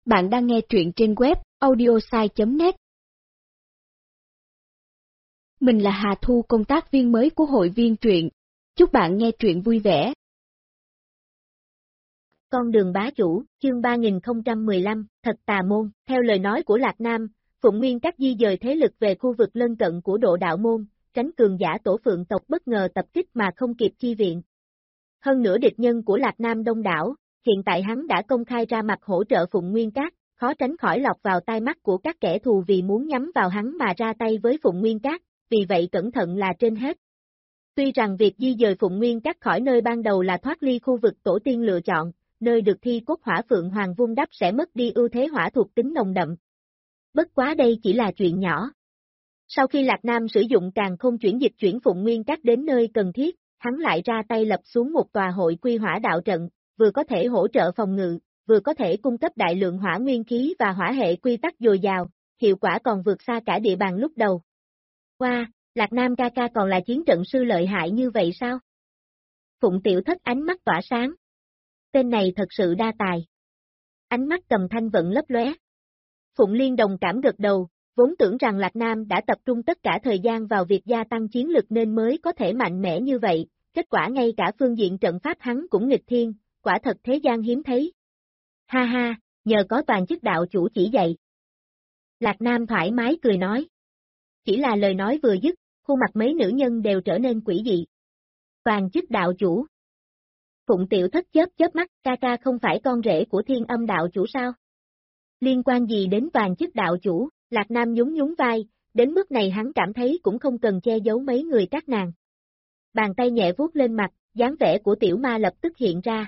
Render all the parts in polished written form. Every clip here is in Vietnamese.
Bạn đang nghe truyện trên web audiosai.net. Mình là Hà Thu, công tác viên mới của hội viên truyện. Chúc bạn nghe truyện vui vẻ. Con đường bá chủ, chương 3015, thật tà môn. Theo lời nói của Lạc Nam, Phụng Nguyên Các di dời thế lực về khu vực lân cận của Độ Đạo Môn, tránh cường giả Tổ Phượng tộc bất ngờ tập kích mà không kịp chi viện. Hơn nữa địch nhân của Lạc Nam đông đảo, hiện tại hắn đã công khai ra mặt hỗ trợ Phụng Nguyên Các, khó tránh khỏi lọt vào tai mắt của các kẻ thù vì muốn nhắm vào hắn mà ra tay với Phụng Nguyên Các, vì vậy cẩn thận là trên hết. Tuy rằng việc di dời Phụng Nguyên Các khỏi nơi ban đầu là thoát ly khu vực tổ tiên lựa chọn, nơi được thi cốt hỏa Phượng Hoàng vun đắp sẽ mất đi ưu thế hỏa thuộc tính nồng đậm. Bất quá đây chỉ là chuyện nhỏ. Sau khi Lạc Nam sử dụng càn khôn chuyển dịch chuyển Phụng Nguyên Các đến nơi cần thiết, hắn lại ra tay lập xuống một tòa hội quy hỏa đạo trận, vừa có thể hỗ trợ phòng ngự, vừa có thể cung cấp đại lượng hỏa nguyên khí và hỏa hệ quy tắc dồi dào, hiệu quả còn vượt xa cả địa bàn lúc đầu. Wow, Lạc Nam ca ca còn là chiến trận sư lợi hại như vậy sao? Phụng Tiểu Thất ánh mắt tỏa sáng. Tên này thật sự đa tài. Ánh mắt Cầm Thanh Vận lấp lóe. Phụng Liên đồng cảm gật đầu, vốn tưởng rằng Lạc Nam đã tập trung tất cả thời gian vào việc gia tăng chiến lực nên mới có thể mạnh mẽ như vậy, kết quả ngay cả phương diện trận pháp hắn cũng nghịch thiên, quả thật thế gian hiếm thấy. Ha ha, nhờ có toàn chức đạo chủ chỉ dạy. Lạc Nam thoải mái cười nói. Chỉ là lời nói vừa dứt, khuôn mặt mấy nữ nhân đều trở nên quỷ dị. Toàn chức đạo chủ. Phụng Tiểu Thất chớp mắt, ca ca không phải con rể của Thiên Âm đạo chủ sao? Liên quan gì đến toàn chức đạo chủ? Lạc Nam nhún vai, đến mức này hắn cảm thấy cũng không cần che giấu mấy người các nàng. Bàn tay nhẹ vuốt lên mặt, dáng vẻ của Tiểu Ma lập tức hiện ra.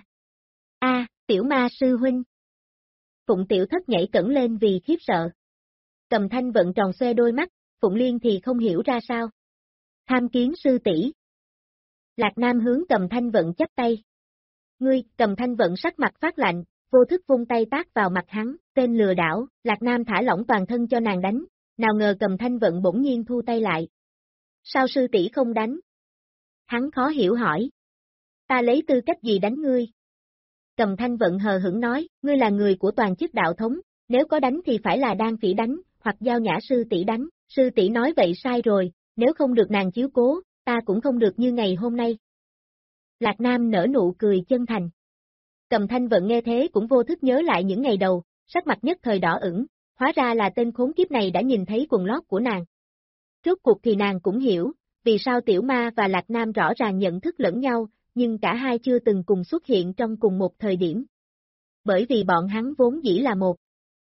Tiểu Ma sư huynh. Phụng Tiểu Thất nhảy cẫng lên vì khiếp sợ. Cầm Thanh Vận tròn xoe đôi mắt, Phụng Liên thì không hiểu ra sao. Tham kiến sư tỷ. Lạc Nam hướng Cầm Thanh Vận chắp tay. Ngươi, Cầm Thanh Vận sắc mặt phát lạnh, vô thức vung tay tát vào mặt hắn, tên lừa đảo. Lạc Nam thả lỏng toàn thân cho nàng đánh, nào ngờ Cầm Thanh Vận bỗng nhiên thu tay lại. Sao sư tỷ không đánh? Hắn khó hiểu hỏi. Ta lấy tư cách gì đánh ngươi? Cầm Thanh Vận hờ hững nói, ngươi là người của toàn chức đạo thống, nếu có đánh thì phải là Đan Phỉ đánh, hoặc Giao Nhã sư tỷ đánh. Sư tỷ nói vậy sai rồi, nếu không được nàng chiếu cố, ta cũng không được như ngày hôm nay. Lạc Nam nở nụ cười chân thành. Cầm Thanh Vận nghe thế cũng vô thức nhớ lại những ngày đầu, sắc mặt nhất thời đỏ ửng, hóa ra là tên khốn kiếp này đã nhìn thấy quần lót của nàng. Rốt cuộc thì nàng cũng hiểu, vì sao Tiểu Ma và Lạc Nam rõ ràng nhận thức lẫn nhau, nhưng cả hai chưa từng cùng xuất hiện trong cùng một thời điểm. Bởi vì bọn hắn vốn dĩ là một.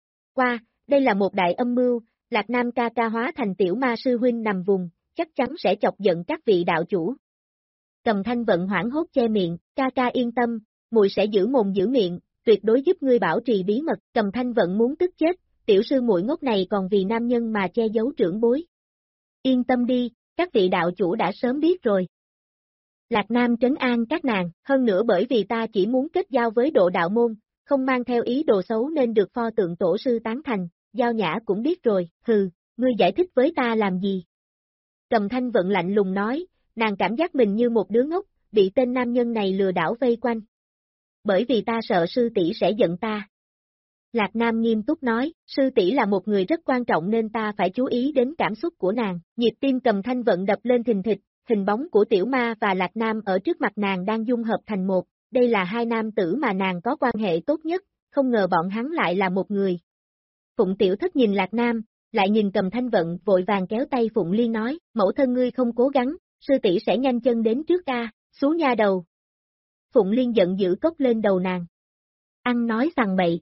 Đây là một đại âm mưu, Lạc Nam ca ca hóa thành Tiểu Ma sư huynh nằm vùng, chắc chắn sẽ chọc giận các vị đạo chủ. Cầm Thanh Vận hoảng hốt che miệng, ca ca yên tâm, muội sẽ giữ mồm giữ miệng, tuyệt đối giúp ngươi bảo trì bí mật. Cầm Thanh Vận muốn tức chết, tiểu sư muội ngốc này còn vì nam nhân mà che giấu trưởng bối. Yên tâm đi, các vị đạo chủ đã sớm biết rồi. Lạc Nam trấn an các nàng, hơn nữa bởi vì ta chỉ muốn kết giao với Độ Đạo Môn, không mang theo ý đồ xấu nên được pho tượng tổ sư tán thành, Giao Nhã cũng biết rồi, hừ, ngươi giải thích với ta làm gì? Cầm Thanh Vận lạnh lùng nói, nàng cảm giác mình như một đứa ngốc, bị tên nam nhân này lừa đảo vây quanh. Bởi vì ta sợ sư tỷ sẽ giận ta. Lạc Nam nghiêm túc nói, sư tỷ là một người rất quan trọng nên ta phải chú ý đến cảm xúc của nàng. Nhịp tim Cầm Thanh Vận đập lên thình thịch, hình bóng của Tiểu Ma và Lạc Nam ở trước mặt nàng đang dung hợp thành một, đây là hai nam tử mà nàng có quan hệ tốt nhất, không ngờ bọn hắn lại là một người. Phụng Tiểu Thất nhìn Lạc Nam, lại nhìn Cầm Thanh Vận vội vàng kéo tay Phụng Liên nói, mẫu thân ngươi không cố gắng, sư tỷ sẽ nhanh chân đến trước ca, xuống nha đầu. Phụng Liên giận dữ cốc lên đầu nàng. Ăn nói sằng bậy.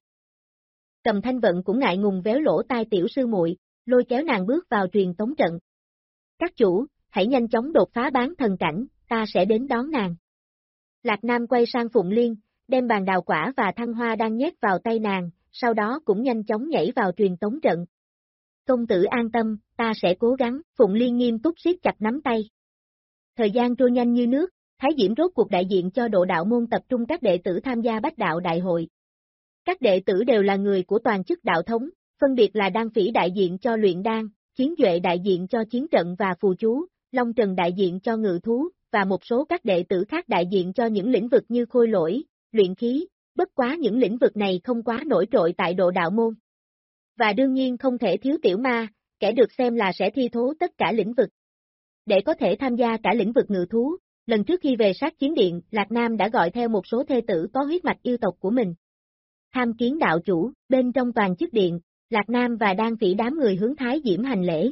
Cầm Thanh Vận cũng ngại ngùng véo lỗ tai tiểu sư muội, lôi kéo nàng bước vào truyền tống trận. Các chủ, hãy nhanh chóng đột phá bán thần cảnh, ta sẽ đến đón nàng. Lạc Nam quay sang Phụng Liên, đem bàn đào quả và thăng hoa đang nhét vào tay nàng, sau đó cũng nhanh chóng nhảy vào truyền tống trận. Công tử an tâm, ta sẽ cố gắng, Phụng Liên nghiêm túc siết chặt nắm tay. Thời gian trôi nhanh như nước, Thái Diễm rốt cuộc đại diện cho Độ Đạo Môn tập trung các đệ tử tham gia Bách Đạo Đại hội. Các đệ tử đều là người của toàn chức đạo thống, phân biệt là Đan Phỉ đại diện cho luyện đan, Chiến Duệ đại diện cho chiến trận và phù chú, Long Trần đại diện cho ngự thú, và một số các đệ tử khác đại diện cho những lĩnh vực như khôi lỗi, luyện khí, bất quá những lĩnh vực này không quá nổi trội tại độ đạo môn. Và đương nhiên không thể thiếu tiểu ma, kẻ được xem là sẽ thi thố tất cả lĩnh vực. Để có thể tham gia cả lĩnh vực ngự thú, lần trước khi về sát chiến điện, Lạc Nam đã gọi theo một số thê tử có huyết mạch yêu tộc của mình. Tham kiến đạo chủ, bên trong toàn chức điện, Lạc Nam và Đan Phỉ đám người hướng Thái Diễm hành lễ.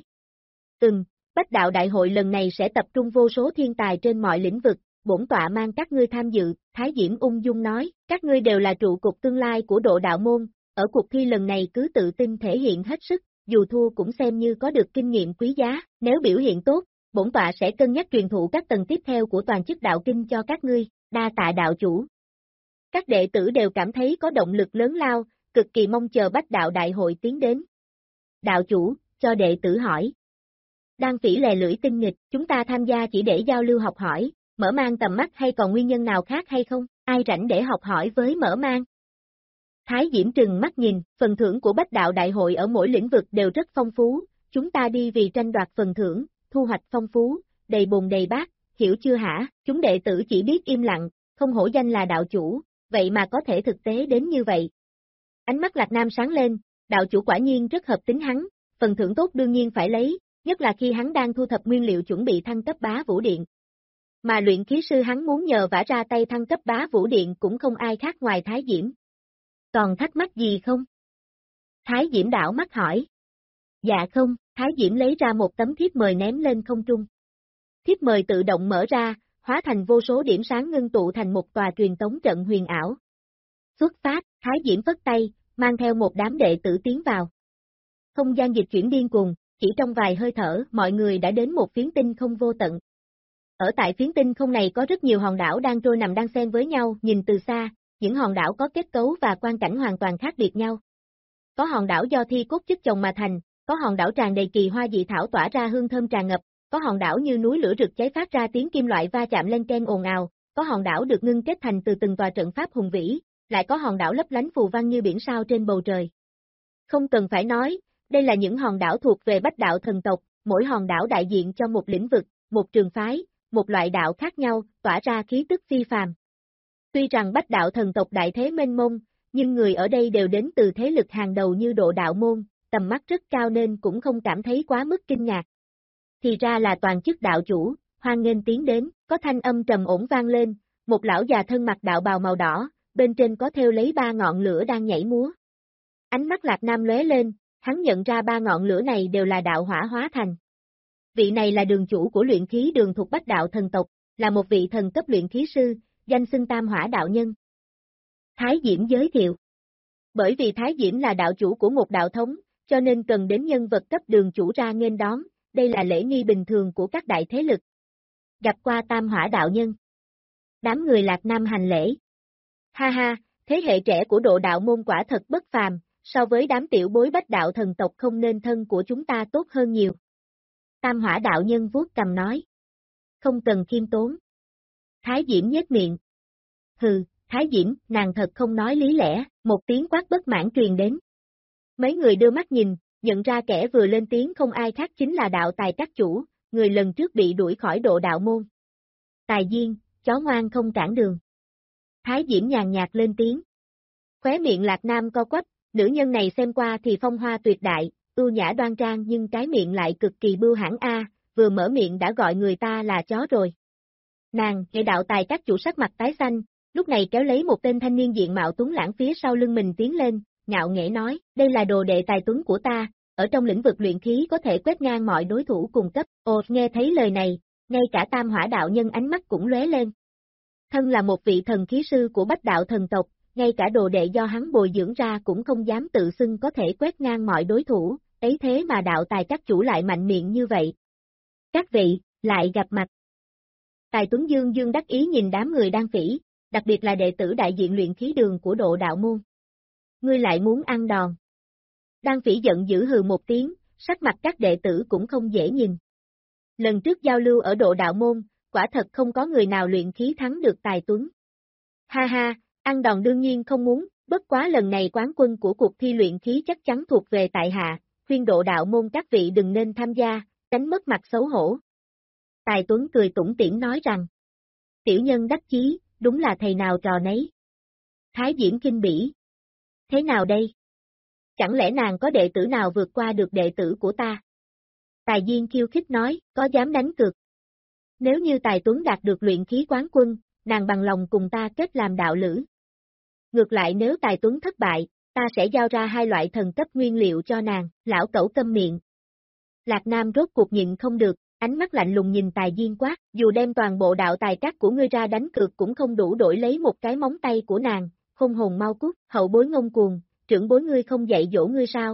Bách đạo đại hội lần này sẽ tập trung vô số thiên tài trên mọi lĩnh vực, bổn tọa mang các ngươi tham dự, Thái Diễm ung dung nói, các ngươi đều là trụ cột tương lai của độ đạo môn, ở cuộc thi lần này cứ tự tin thể hiện hết sức, dù thua cũng xem như có được kinh nghiệm quý giá, nếu biểu hiện tốt, bổn tọa sẽ cân nhắc truyền thụ các tầng tiếp theo của toàn chức đạo kinh cho các ngươi, đa tạ đạo chủ. Các đệ tử đều cảm thấy có động lực lớn lao, cực kỳ mong chờ bách đạo đại hội tiến đến. Đạo chủ, cho đệ tử hỏi. Đan Phỉ lè lưỡi tinh nghịch, chúng ta tham gia chỉ để giao lưu học hỏi, mở mang tầm mắt hay còn nguyên nhân nào khác hay không, ai rảnh để học hỏi với mở mang. Thái Diễm trừng mắt nhìn, phần thưởng của bách đạo đại hội ở mỗi lĩnh vực đều rất phong phú, chúng ta đi vì tranh đoạt phần thưởng, thu hoạch phong phú, đầy bồn đầy bát, hiểu chưa hả, chúng đệ tử chỉ biết im lặng, không hổ danh là đạo chủ, vậy mà có thể thực tế đến như vậy. Ánh mắt Lạc Nam sáng lên, đạo chủ quả nhiên rất hợp tính hắn, phần thưởng tốt đương nhiên phải lấy, nhất là khi hắn đang thu thập nguyên liệu chuẩn bị thăng cấp bá vũ điện. Mà luyện khí sư hắn muốn nhờ vả ra tay thăng cấp bá vũ điện cũng không ai khác ngoài Thái Diễm. Còn thắc mắc gì không? Thái Diễm đảo mắt hỏi. Dạ không, Thái Diễm lấy ra một tấm thiếp mời ném lên không trung. Thiếp mời tự động mở ra, hóa thành vô số điểm sáng ngưng tụ thành một tòa truyền tống trận huyền ảo. Xuất phát, Thái Diễm phất tay, mang theo một đám đệ tử tiến vào. Không gian dịch chuyển điên cuồng, chỉ trong vài hơi thở mọi người đã đến một phiến tinh không vô tận. Ở tại phiến tinh không này có rất nhiều hòn đảo đang trôi nằm đan xen với nhau, nhìn từ xa, những hòn đảo có kết cấu và quang cảnh hoàn toàn khác biệt nhau. Có hòn đảo do thi cốt chất chồng mà thành, có hòn đảo tràn đầy kỳ hoa dị thảo tỏa ra hương thơm tràn ngập, có hòn đảo như núi lửa rực cháy phát ra tiếng kim loại va chạm lên keng ồn ào, có hòn đảo được ngưng kết thành từ từng tòa trận pháp hùng vĩ, lại có hòn đảo lấp lánh phù văn như biển sao trên bầu trời. Không cần phải nói, đây là những hòn đảo thuộc về bách đạo thần tộc, mỗi hòn đảo đại diện cho một lĩnh vực, một trường phái, một loại đạo khác nhau, tỏa ra khí tức phi phàm. Tuy rằng bách đạo thần tộc đại thế mênh mông, nhưng người ở đây đều đến từ thế lực hàng đầu như độ đạo môn, tầm mắt rất cao nên cũng không cảm thấy quá mức kinh ngạc. Thì ra là toàn chức đạo chủ, hoan nghênh tiến đến, có thanh âm trầm ổn vang lên, một lão già thân mặc đạo bào màu đỏ, bên trên có thêu lấy 3 ngọn lửa đang nhảy múa. Ánh mắt Lạc Nam lóe lên, hắn nhận ra 3 ngọn lửa này đều là đạo hỏa hóa thành. Vị này là đường chủ của luyện khí đường thuộc bách đạo thần tộc, là một vị thần cấp luyện khí sư, danh xưng Tam Hỏa đạo nhân. Thái Diễm giới thiệu. Bởi vì Thái Diễm là đạo chủ của một đạo thống, cho nên cần đến nhân vật cấp đường chủ ra nghênh đón, đây là lễ nghi bình thường của các đại thế lực. Gặp qua Tam Hỏa đạo nhân. Đám người Lạc Nam hành lễ. Ha ha, thế hệ trẻ của độ đạo môn quả thật bất phàm, so với đám tiểu bối bách đạo thần tộc không nên thân của chúng ta tốt hơn nhiều. Tam Hỏa đạo nhân vuốt cầm nói. Không cần khiêm tốn. Thái Diễm nhếch miệng. Hừ, Thái Diễm, nàng thật không nói lý lẽ, một tiếng quát bất mãn truyền đến. Mấy người đưa mắt nhìn, nhận ra kẻ vừa lên tiếng không ai khác chính là đạo tài các chủ, người lần trước bị đuổi khỏi độ đạo môn. Tài Diên, chó ngoan không cản đường. Thái Diễm nhàn nhạt lên tiếng. Khóe miệng Lạc Nam co quắp, nữ nhân này xem qua thì phong hoa tuyệt đại, ưu nhã đoan trang nhưng cái miệng lại cực kỳ bưu hãn vừa mở miệng đã gọi người ta là chó rồi. Nàng, nghe đạo tài các chủ sắc mặt tái xanh, lúc này kéo lấy một tên thanh niên diện mạo tuấn lãng phía sau lưng mình tiến lên, ngạo nghễ nói, đây là đồ đệ tài tuấn của ta, ở trong lĩnh vực luyện khí có thể quét ngang mọi đối thủ cùng cấp. Nghe thấy lời này, ngay cả Tam Hỏa đạo nhân ánh mắt cũng lóe lên. Thân là một vị thần khí sư của bách đạo thần tộc, ngay cả đồ đệ do hắn bồi dưỡng ra cũng không dám tự xưng có thể quét ngang mọi đối thủ, ấy thế mà đạo tài các chủ lại mạnh miệng như vậy. Các vị, lại gặp mặt. Tài Tuấn Dương dương đắc ý nhìn đám người Đan Phỉ, đặc biệt là đệ tử đại diện luyện khí đường của độ đạo môn. Ngươi lại muốn ăn đòn. Đan Phỉ giận dữ hừ một tiếng, sắc mặt các đệ tử cũng không dễ nhìn. Lần trước giao lưu ở độ đạo môn, quả thật không có người nào luyện khí thắng được Tài Tuấn. Ha ha, ăn đòn đương nhiên không muốn, bất quá lần này quán quân của cuộc thi luyện khí chắc chắn thuộc về tại hạ, khuyên độ đạo môn các vị đừng nên tham gia, tránh mất mặt xấu hổ. Tài Tuấn cười tủm tỉm nói rằng, tiểu nhân đắc chí, đúng là thầy nào trò nấy. Thái Diễm kinh bỉ. Thế nào đây? Chẳng lẽ nàng có đệ tử nào vượt qua được đệ tử của ta? Tài Diên khiêu khích nói, có dám đánh cược? Nếu như Tài Tuấn đạt được luyện khí quán quân, nàng bằng lòng cùng ta kết làm đạo lữ. Ngược lại nếu Tài Tuấn thất bại, ta sẽ giao ra 2 loại thần cấp nguyên liệu cho nàng, lão cẩu câm miệng. Lạc Nam rốt cuộc nhịn không được, ánh mắt lạnh lùng nhìn Tài Diên quát, dù đem toàn bộ đạo tài các của ngươi ra đánh cược cũng không đủ đổi lấy một cái móng tay của nàng, khôn hồn mau cút, hậu bối ngông cuồng, trưởng bối ngươi không dạy dỗ ngươi sao?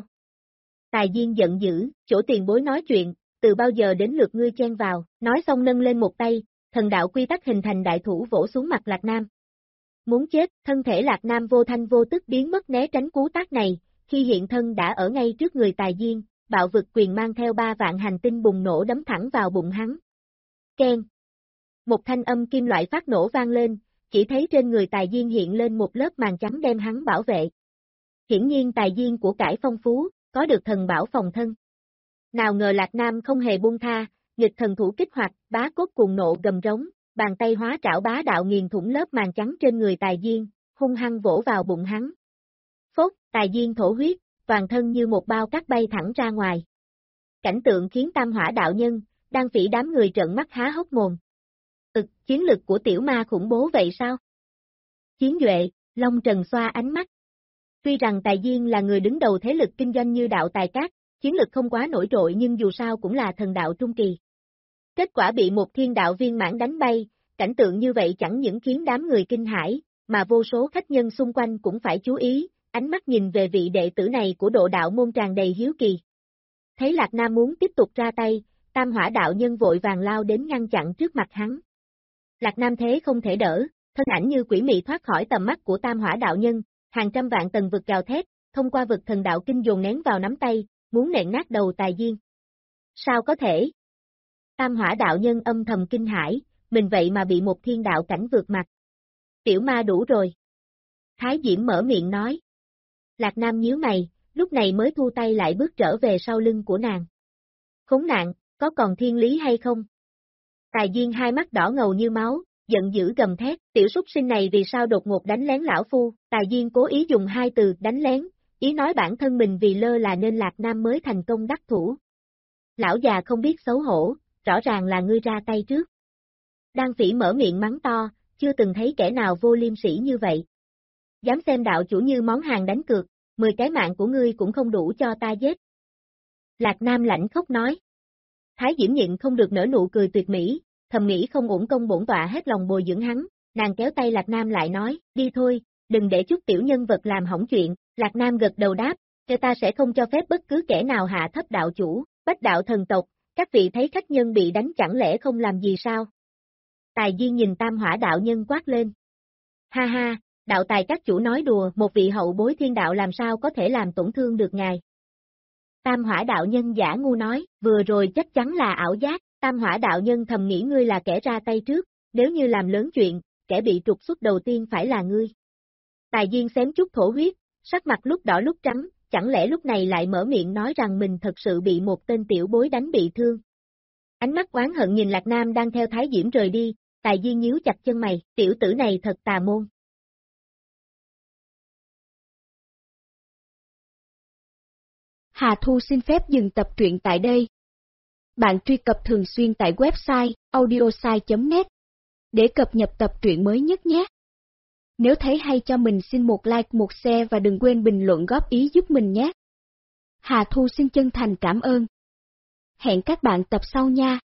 Tài Diên giận dữ, chỗ tiền bối nói chuyện, từ bao giờ đến lượt ngươi chen vào, nói xong nâng lên một tay, thần đạo quy tắc hình thành đại thủ vỗ xuống mặt Lạc Nam. Muốn chết, thân thể Lạc Nam vô thanh vô tức biến mất né tránh cú tác này, khi hiện thân đã ở ngay trước người Tài Diên, bạo vực quyền mang theo 3 vạn hành tinh bùng nổ đấm thẳng vào bụng hắn. Keng. Một thanh âm kim loại phát nổ vang lên, chỉ thấy trên người Tài Diên hiện lên một lớp màn trắng đem hắn bảo vệ. Hiển nhiên Tài Diên của cải phong phú, có được thần bảo phòng thân. Nào ngờ Lạc Nam không hề buông tha, nghịch thần thủ kích hoạt, bá cốt cuồng nộ gầm rống, bàn tay hóa trảo bá đạo nghiền thủng lớp màn trắng trên người Tài Diên, hung hăng vỗ vào bụng hắn. Phốt, Tài Diên thổ huyết, toàn thân như một bao cát bay thẳng ra ngoài. Cảnh tượng khiến Tam Hỏa đạo nhân, đang phỉ đám người trợn mắt há hốc mồm. Chiến lực của tiểu ma khủng bố vậy sao? Chiến Duệ, Long Trần xoa ánh mắt. Tuy rằng Tài Diên là người đứng đầu thế lực kinh doanh như đạo tài cát, chiến lực không quá nổi trội nhưng dù sao cũng là thần đạo trung kỳ. Kết quả bị một thiên đạo viên mãn đánh bay, cảnh tượng như vậy chẳng những khiến đám người kinh hãi, mà vô số khách nhân xung quanh cũng phải chú ý, ánh mắt nhìn về vị đệ tử này của độ đạo môn tràn đầy hiếu kỳ. Thấy Lạc Nam muốn tiếp tục ra tay, Tam Hỏa đạo nhân vội vàng lao đến ngăn chặn trước mặt hắn. Lạc Nam thế không thể đỡ, thân ảnh như quỷ mị thoát khỏi tầm mắt của Tam Hỏa đạo nhân, hàng trăm vạn tầng vực gào thét, thông qua vực thần đạo kinh dồn nén vào nắm tay, muốn nện nát đầu Tài Diên. Sao có thể? Tam Hỏa đạo nhân âm thầm kinh hãi, mình vậy mà bị một thiên đạo cảnh vượt mặt. Tiểu ma đủ rồi. Thái Diễm mở miệng nói. Lạc Nam nhíu mày, lúc này mới thu tay lại bước trở về sau lưng của nàng. Khốn nạn, có còn thiên lý hay không? Tài Diên hai mắt đỏ ngầu như máu, giận dữ gầm thét, tiểu súc sinh này vì sao đột ngột đánh lén lão phu? Tài Diên cố ý dùng 2 từ đánh lén, ý nói bản thân mình vì lơ là nên Lạc Nam mới thành công đắc thủ. Lão già không biết xấu hổ, rõ ràng là ngươi ra tay trước. Đan Phỉ mở miệng mắng to, chưa từng thấy kẻ nào vô liêm sỉ như vậy. Dám xem đạo chủ như món hàng đánh cược, 10 cái mạng của ngươi cũng không đủ cho ta giết. Lạc Nam lạnh khóc nói. Thái Diễm nhịn không được nở nụ cười tuyệt mỹ, thầm nghĩ không uổng công bổn tọa hết lòng bồi dưỡng hắn, nàng kéo tay Lạc Nam lại nói, đi thôi, đừng để chút tiểu nhân vật làm hỏng chuyện. Lạc Nam gật đầu đáp, ta sẽ không cho phép bất cứ kẻ nào hạ thấp đạo chủ, Bách đạo thần tộc, các vị thấy khách nhân bị đánh chẳng lẽ không làm gì sao? Tài Diên nhìn Tam Hỏa đạo nhân quát lên. Ha ha, đạo tài các chủ nói đùa, một vị hậu bối thiên đạo làm sao có thể làm tổn thương được ngài. Tam Hỏa đạo nhân giả ngu nói, vừa rồi chắc chắn là ảo giác, Tam Hỏa đạo nhân thầm nghĩ ngươi là kẻ ra tay trước, nếu như làm lớn chuyện, kẻ bị trục xuất đầu tiên phải là ngươi. Tài Diên xém chút thổ huyết, sắc mặt lúc đỏ lúc trắng, chẳng lẽ lúc này lại mở miệng nói rằng mình thật sự bị một tên tiểu bối đánh bị thương. Ánh mắt oán hận nhìn Lạc Nam đang theo Thái Diễm rời đi, Tài Diên nhíu chặt chân mày, tiểu tử này thật tà môn. Hà Thu xin phép dừng tập truyện tại đây. Bạn truy cập thường xuyên tại website audiosai.net để cập nhật tập truyện mới nhất nhé. Nếu thấy hay cho mình xin một like, một share và đừng quên bình luận góp ý giúp mình nhé. Hà Thu xin chân thành cảm ơn. Hẹn các bạn tập sau nha.